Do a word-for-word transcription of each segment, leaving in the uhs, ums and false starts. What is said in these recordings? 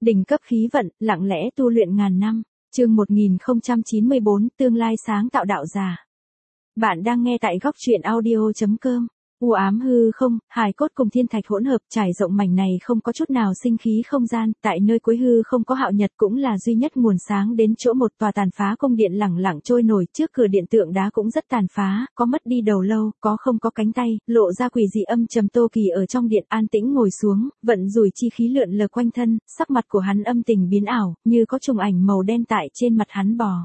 Đỉnh cấp khí vận, lặng lẽ tu luyện ngàn năm. Chương một nghìn không trăm chín mươi bốn, tương lai sáng tạo đạo giả. Bạn đang nghe tại góc truyện audio chấm com. U ám hư không, hài cốt cùng thiên thạch hỗn hợp, trải rộng mảnh này không có chút nào sinh khí không gian, tại nơi cuối hư không có hạo nhật cũng là duy nhất nguồn sáng đến chỗ một tòa tàn phá cung điện lẳng lặng trôi nổi, trước cửa điện tượng đá cũng rất tàn phá, có mất đi đầu lâu, có không có cánh tay, lộ ra quỷ dị âm trầm. Tô Kỳ ở trong điện an tĩnh ngồi xuống, vận rủi chi khí lượn lờ quanh thân, sắc mặt của hắn âm tình biến ảo, như có trùng ảnh màu đen tại trên mặt hắn bò.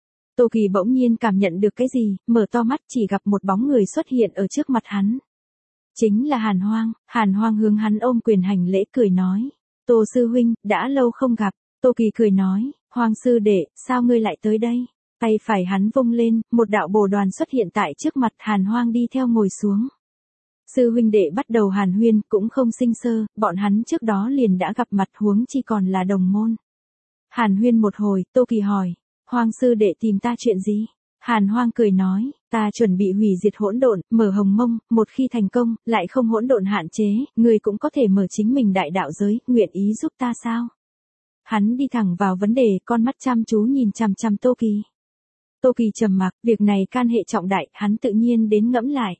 Tô Kỳ bỗng nhiên cảm nhận được cái gì, mở to mắt chỉ gặp một bóng người xuất hiện ở trước mặt hắn. Chính là Hàn Hoang. Hàn Hoang hướng hắn ôm quyền hành lễ cười nói. Tô sư huynh, đã lâu không gặp. Tô Kỳ cười nói, Hoang sư đệ, sao ngươi lại tới đây? Tay phải hắn vung lên, một đạo bồ đoàn xuất hiện tại trước mặt. Hàn Hoang đi theo ngồi xuống. Sư huynh đệ bắt đầu hàn huyên, cũng không sinh sơ, bọn hắn trước đó liền đã gặp mặt, huống chi còn là đồng môn. Hàn huyên một hồi, Tô Kỳ hỏi, Hoang sư đệ tìm ta chuyện gì? Hàn Hoang cười nói, ta chuẩn bị hủy diệt hỗn độn, mở hồng mông, một khi thành công, lại không hỗn độn hạn chế, người cũng có thể mở chính mình đại đạo giới, nguyện ý giúp ta sao? Hắn đi thẳng vào vấn đề, con mắt chăm chú nhìn chằm chằm Tô Kỳ. Tô Kỳ trầm mặc, việc này can hệ trọng đại, hắn tự nhiên đến ngẫm lại.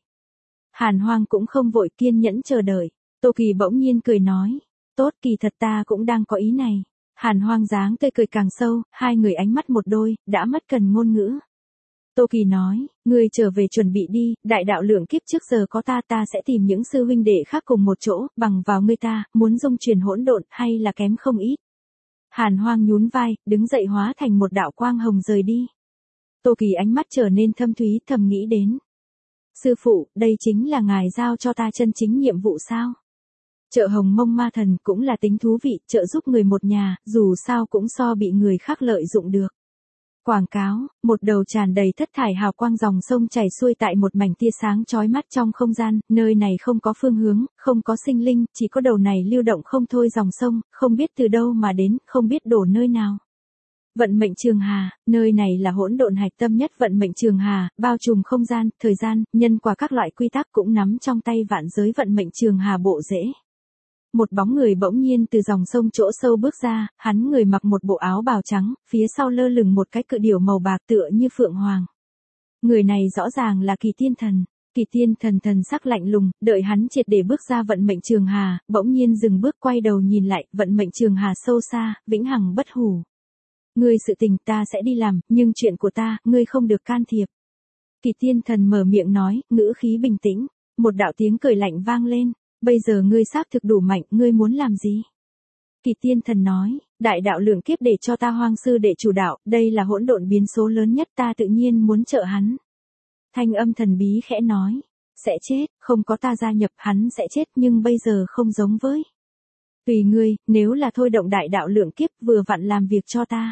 Hàn Hoang cũng không vội, kiên nhẫn chờ đợi. Tô Kỳ bỗng nhiên cười nói, tốt, kỳ thật ta cũng đang có ý này. Hàn Hoang dáng tươi cười càng sâu, hai người ánh mắt một đôi, đã mất cần ngôn ngữ. Tô Kỳ nói, ngươi trở về chuẩn bị đi, đại đạo lượng kiếp trước giờ có ta, ta sẽ tìm những sư huynh đệ khác cùng một chỗ, bằng vào ngươi ta, muốn dung truyền hỗn độn, hay là kém không ít. Hàn Hoang nhún vai, đứng dậy hóa thành một đạo quang hồng rời đi. Tô Kỳ ánh mắt trở nên thâm thúy, thầm nghĩ đến. Sư phụ, đây chính là ngài giao cho ta chân chính nhiệm vụ sao? Trợ hồng mông ma thần cũng là tính thú vị, trợ giúp người một nhà, dù sao cũng so bị người khác lợi dụng được. Quảng cáo, một đầu tràn đầy thất thải hào quang dòng sông chảy xuôi tại một mảnh tia sáng chói mắt trong không gian, nơi này không có phương hướng, không có sinh linh, chỉ có đầu này lưu động không thôi dòng sông, không biết từ đâu mà đến, không biết đổ nơi nào. Vận mệnh trường hà, nơi này là hỗn độn hạch tâm nhất vận mệnh trường hà, bao trùm không gian, thời gian, nhân quả các loại quy tắc cũng nắm trong tay vạn giới vận mệnh trường hà bộ rễ. Một bóng người bỗng nhiên từ dòng sông chỗ sâu bước ra, hắn người mặc một bộ áo bào trắng, phía sau lơ lửng một cái cự điểu màu bạc tựa như phượng hoàng. Người này rõ ràng là Kỳ Tiên Thần. Kỳ Tiên Thần thần sắc lạnh lùng, đợi hắn triệt để bước ra vận mệnh trường hà, bỗng nhiên dừng bước quay đầu nhìn lại, vận mệnh trường hà sâu xa, vĩnh hằng bất hủ. Ngươi sự tình ta sẽ đi làm, nhưng chuyện của ta, ngươi không được can thiệp. Kỳ Tiên Thần mở miệng nói, ngữ khí bình tĩnh, một đạo tiếng cười lạnh vang lên. Bây giờ ngươi xác thực đủ mạnh, ngươi muốn làm gì? Kỳ Tiên Thần nói, đại đạo lượng kiếp để cho ta Hoang sư đệ chủ đạo, đây là hỗn độn biến số lớn nhất, ta tự nhiên muốn trợ hắn. Thanh âm thần bí khẽ nói, sẽ chết, không có ta gia nhập hắn sẽ chết, nhưng bây giờ không giống với. Tùy ngươi, nếu là thôi động đại đạo lượng kiếp vừa vặn làm việc cho ta.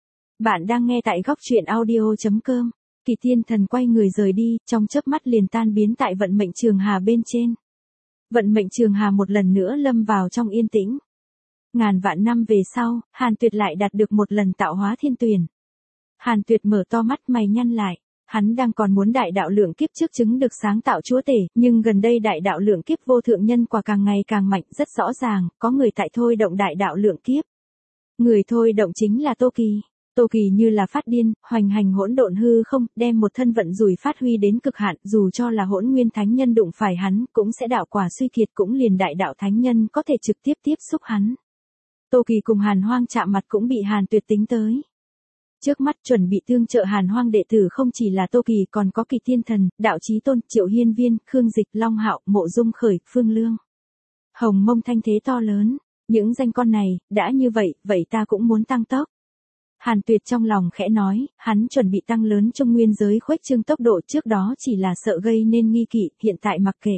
Bạn đang nghe tại góc truyện audio chấm com. Kỳ Tiên Thần quay người rời đi, trong chớp mắt liền tan biến tại vận mệnh trường hà bên trên. Vận mệnh trường hà một lần nữa lâm vào trong yên tĩnh. Ngàn vạn năm về sau, Hàn Tuyệt lại đạt được một lần tạo hóa thiên tuyển. Hàn Tuyệt mở to mắt mày nhăn lại, hắn đang còn muốn đại đạo lượng kiếp trước chứng được sáng tạo chúa tể, nhưng gần đây đại đạo lượng kiếp vô thượng nhân quả càng ngày càng mạnh, rất rõ ràng, có người tại thôi động đại đạo lượng kiếp. Người thôi động chính là Tô Kỳ. Tô Kỳ như là phát điên, hoành hành hỗn độn hư không, đem một thân vận rủi phát huy đến cực hạn, dù cho là hỗn nguyên thánh nhân đụng phải hắn, cũng sẽ đạo quả suy kiệt, cũng liền đại đạo thánh nhân có thể trực tiếp tiếp xúc hắn. Tô Kỳ cùng Hàn Hoang chạm mặt cũng bị Hàn Tuyệt tính tới. Trước mắt chuẩn bị tương trợ Hàn Hoang đệ tử không chỉ là Tô Kỳ, còn có Kỳ Tiên Thần, Đạo Chí Tôn, Triệu Hiên Viên, Khương Dịch, Long Hạo, Mộ Dung Khởi, Phương Lương. Hồng Mông thanh thế to lớn, những danh con này, đã như vậy, vậy ta cũng muốn tăng tốc. Hàn Tuyệt trong lòng khẽ nói, hắn chuẩn bị tăng lớn trung nguyên giới khuếch trương tốc độ, trước đó chỉ là sợ gây nên nghi kỵ, hiện tại mặc kệ.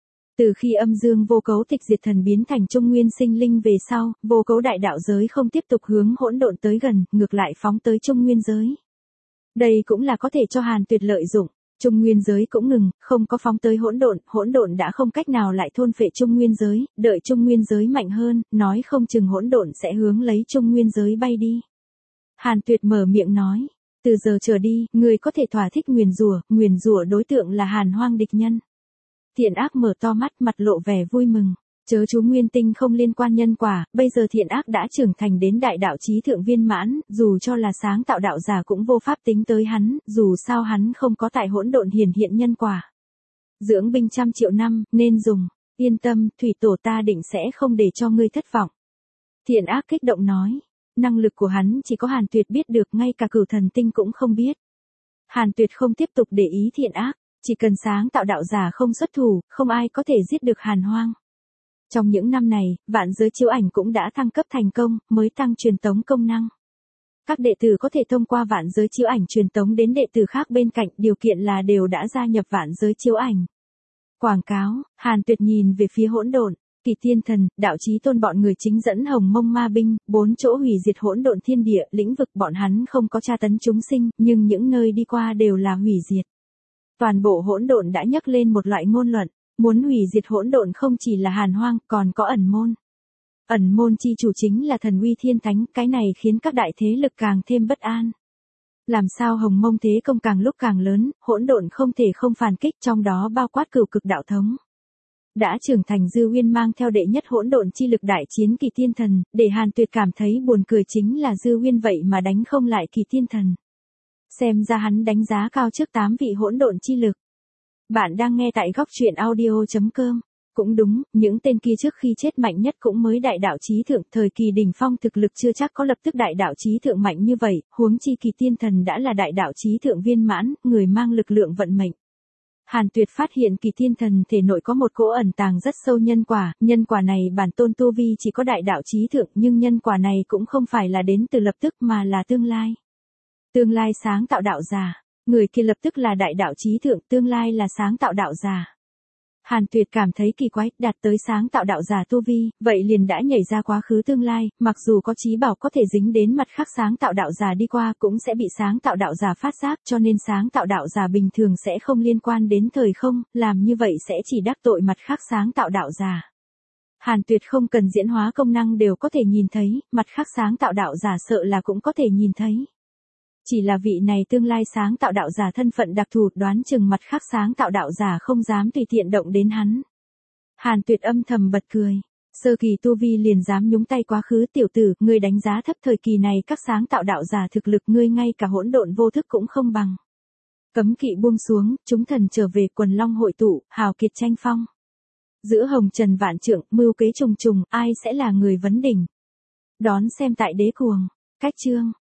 Từ khi âm dương vô cấu tịch diệt thần biến thành trung nguyên sinh linh về sau, vô cấu đại đạo giới không tiếp tục hướng hỗn độn tới gần, ngược lại phóng tới trung nguyên giới. Đây cũng là có thể cho Hàn Tuyệt lợi dụng, trung nguyên giới cũng ngừng, không có phóng tới hỗn độn, hỗn độn đã không cách nào lại thôn phệ trung nguyên giới, đợi trung nguyên giới mạnh hơn, nói không chừng hỗn độn sẽ hướng lấy trung nguyên giới bay đi. Hàn Tuyệt mở miệng nói, từ giờ trở đi, người có thể thỏa thích nguyền rủa, nguyền rủa đối tượng là Hàn Hoang địch nhân. Thiện ác mở to mắt, mặt lộ vẻ vui mừng. Chớ chú nguyên tinh không liên quan nhân quả, bây giờ thiện ác đã trưởng thành đến đại đạo chí thượng viên mãn, dù cho là sáng tạo đạo giả cũng vô pháp tính tới hắn, dù sao hắn không có tại hỗn độn hiển hiện nhân quả. Dưỡng binh trăm triệu năm, nên dùng, yên tâm, thủy tổ ta định sẽ không để cho ngươi thất vọng. Thiện ác kích động nói, năng lực của hắn chỉ có Hàn Tuyệt biết được, ngay cả Cửu Thần Tinh cũng không biết. Hàn Tuyệt không tiếp tục để ý thiện ác, chỉ cần sáng tạo đạo giả không xuất thủ, không ai có thể giết được Hàn Hoang. Trong những năm này, vạn giới chiếu ảnh cũng đã thăng cấp thành công, mới tăng truyền tống công năng. Các đệ tử có thể thông qua vạn giới chiếu ảnh truyền tống đến đệ tử khác bên cạnh, điều kiện là đều đã gia nhập vạn giới chiếu ảnh. Quảng cáo, Hàn Tuyệt nhìn về phía hỗn độn, Kỳ Thiên Thần, Đạo Chí Tôn bọn người chính dẫn Hồng Mông Ma binh, bốn chỗ hủy diệt hỗn độn thiên địa, lĩnh vực bọn hắn không có tra tấn chúng sinh, nhưng những nơi đi qua đều là hủy diệt. Toàn bộ hỗn độn đã nhấc lên một loại ngôn luận, muốn hủy diệt hỗn độn không chỉ là Hàn Hoang, còn có ẩn môn. Ẩn môn chi chủ chính là thần uy thiên thánh, cái này khiến các đại thế lực càng thêm bất an. Làm sao Hồng Mông thế công càng lúc càng lớn, hỗn độn không thể không phản kích, trong đó bao quát Cửu Cực đạo thống. Đã trưởng thành Dư Uyên mang theo đệ nhất hỗn độn chi lực đại chiến Kỳ Thiên Thần, để Hàn Tuyệt cảm thấy buồn cười chính là Dư Uyên vậy mà đánh không lại Kỳ Thiên Thần. Xem ra hắn đánh giá cao trước tám vị hỗn độn chi lực. Bạn đang nghe tại góc truyện audio chấm com. Cũng đúng, những tên kia trước khi chết mạnh nhất cũng mới đại đạo chí thượng, thời kỳ đỉnh phong thực lực chưa chắc có lập tức đại đạo chí thượng mạnh như vậy, huống chi Kỳ Thiên Thần đã là đại đạo chí thượng viên mãn, người mang lực lượng vận mệnh. Hàn Tuyệt phát hiện Kỳ Thiên Thần thể nội có một cỗ ẩn tàng rất sâu nhân quả, nhân quả này bản tôn tu vi chỉ có đại đạo chí thượng, nhưng nhân quả này cũng không phải là đến từ lập tức mà là tương lai. Tương lai sáng tạo đạo giả, người kia lập tức là đại đạo chí thượng, tương lai là sáng tạo đạo giả. Hàn Tuyệt cảm thấy kỳ quái, đạt tới sáng tạo đạo giả tu vi, vậy liền đã nhảy ra quá khứ tương lai, mặc dù có chí bảo có thể dính đến mặt khác sáng tạo đạo giả đi qua cũng sẽ bị sáng tạo đạo giả phát giác, cho nên sáng tạo đạo giả bình thường sẽ không liên quan đến thời không, làm như vậy sẽ chỉ đắc tội mặt khác sáng tạo đạo giả. Hàn Tuyệt không cần diễn hóa công năng đều có thể nhìn thấy, mặt khác sáng tạo đạo giả sợ là cũng có thể nhìn thấy. Chỉ là vị này tương lai sáng tạo đạo giả thân phận đặc thù, đoán chừng mặt khác sáng tạo đạo giả không dám tùy tiện động đến hắn. Hàn Tuyệt âm thầm bật cười. Sơ kỳ tu vi liền dám nhúng tay quá khứ, tiểu tử, ngươi đánh giá thấp thời kỳ này các sáng tạo đạo giả thực lực, ngươi ngay cả hỗn độn vô thức cũng không bằng. Cấm kỵ buông xuống, chúng thần trở về, quần long hội tụ, hào kiệt tranh phong. Giữa hồng trần vạn trượng, mưu kế trùng trùng, ai sẽ là người vấn đỉnh. Đón xem tại Đế Cuồng. Cách chương.